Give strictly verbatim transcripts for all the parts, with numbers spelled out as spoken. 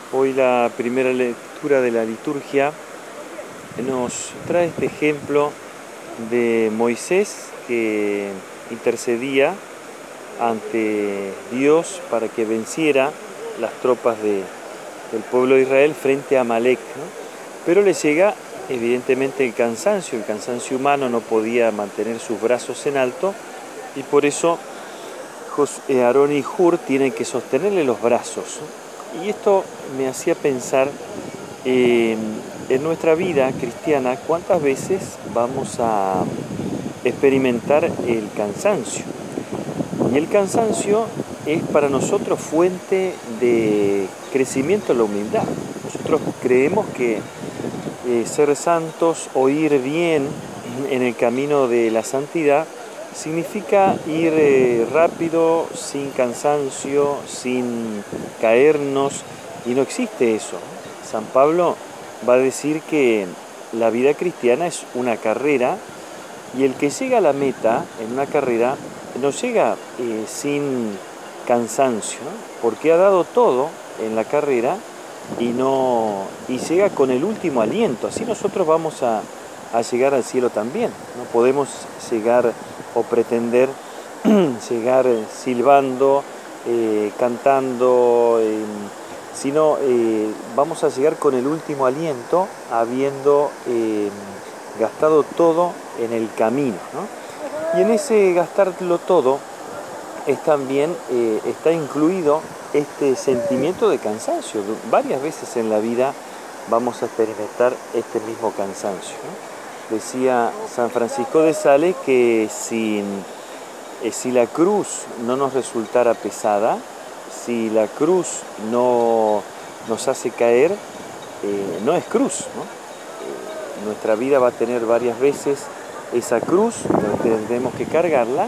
Hoy la primera lectura de la liturgia nos trae este ejemplo de Moisés que intercedía ante Dios para que venciera las tropas de, del pueblo de Israel frente a Amalek, ¿no? Pero le llega evidentemente el cansancio, el cansancio humano, no podía mantener sus brazos en alto y por eso Aarón y Hur tienen que sostenerle los brazos, ¿no? Y esto me hacía pensar eh, en nuestra vida cristiana, cuántas veces vamos a experimentar el cansancio. Y el cansancio es para nosotros fuente de crecimiento en la humildad. Nosotros creemos que eh, ser santos o ir bien en el camino de la santidad significa ir eh, rápido, sin cansancio, sin caernos, y no existe eso. San Pablo va a decir que la vida cristiana es una carrera y el que llega a la meta en una carrera no llega eh, sin cansancio, ¿no? Porque ha dado todo en la carrera y, no, y llega con el último aliento. Así nosotros vamos a, a llegar al cielo también. No podemos llegar o pretender llegar silbando, eh, cantando, eh, sino eh, vamos a llegar con el último aliento habiendo eh, gastado todo en el camino, ¿no? Y en ese gastarlo todo es también eh, está incluido este sentimiento de cansancio. Varias veces en la vida vamos a experimentar este mismo cansancio, ¿no? Decía San Francisco de Sales que si, eh, si la cruz no nos resultara pesada, si la cruz no nos hace caer, eh, no es cruz, ¿no? Eh, nuestra vida va a tener varias veces esa cruz, tendremos que cargarla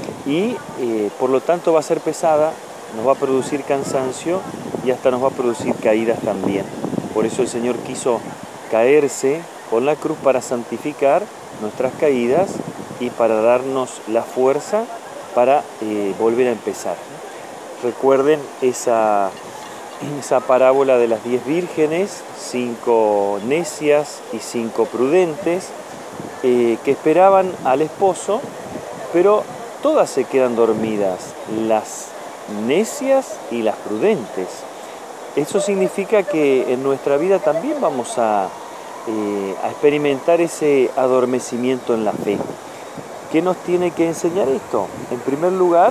y eh, por lo tanto va a ser pesada, nos va a producir cansancio y hasta nos va a producir caídas también. Por eso el Señor quiso caerse con la cruz para santificar nuestras caídas y para darnos la fuerza para eh, volver a empezar. Recuerden esa, esa parábola de las diez vírgenes, cinco necias y cinco prudentes, eh, que esperaban al esposo, pero todas se quedan dormidas, las necias y las prudentes. Eso significa que en nuestra vida también vamos a, eh, a experimentar ese adormecimiento en la fe. ¿Qué nos tiene que enseñar esto? En primer lugar,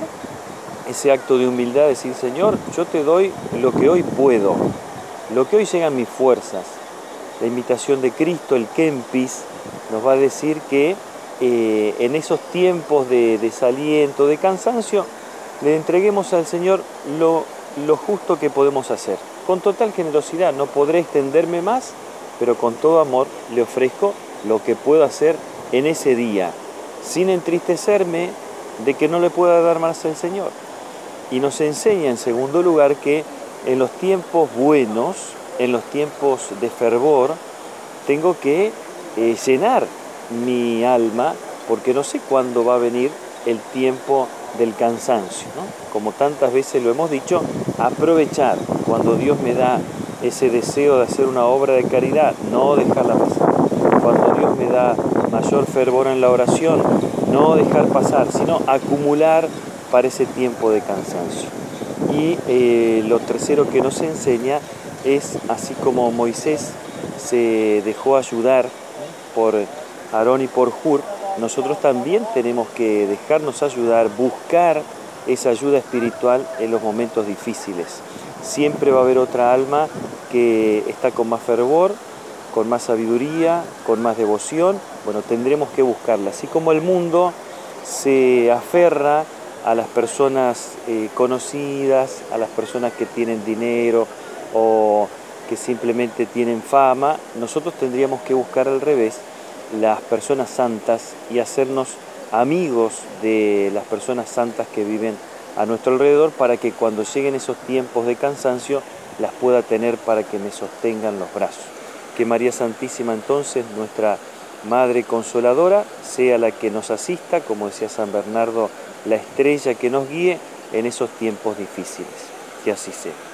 ese acto de humildad, decir, Señor, yo te doy lo que hoy puedo, lo que hoy llegan mis fuerzas. La imitación de Cristo, el Kempis, nos va a decir que eh, en esos tiempos de desaliento, de cansancio, le entreguemos al Señor lo, lo justo que podemos hacer. Con total generosidad, no podré extenderme más, pero con todo amor le ofrezco lo que puedo hacer en ese día, sin entristecerme de que no le pueda dar más al Señor. Y nos enseña, en segundo lugar, que en los tiempos buenos, en los tiempos de fervor, tengo que eh, llenar mi alma, porque no sé cuándo va a venir el tiempo del cansancio, ¿no? Como tantas veces lo hemos dicho, aprovechar cuando Dios me da ese deseo de hacer una obra de caridad, no dejarla pasar. Cuando Dios me da mayor fervor en la oración, no dejar pasar, sino acumular para ese tiempo de cansancio. Y eh, lo tercero que nos enseña es, así como Moisés se dejó ayudar por Aarón y por Hur, nosotros también tenemos que dejarnos ayudar, buscar esa ayuda espiritual en los momentos difíciles. Siempre va a haber otra alma que está con más fervor, con más sabiduría, con más devoción. Bueno, tendremos que buscarla. Así como el mundo se aferra a las personas eh, conocidas, a las personas que tienen dinero o que simplemente tienen fama, nosotros tendríamos que buscar al revés las personas santas y hacernos amigos de las personas santas que viven a nuestro alrededor para que cuando lleguen esos tiempos de cansancio las pueda tener para que me sostengan los brazos. Que María Santísima entonces, nuestra Madre Consoladora, sea la que nos asista, como decía San Bernardo, la estrella que nos guíe en esos tiempos difíciles. Que así sea.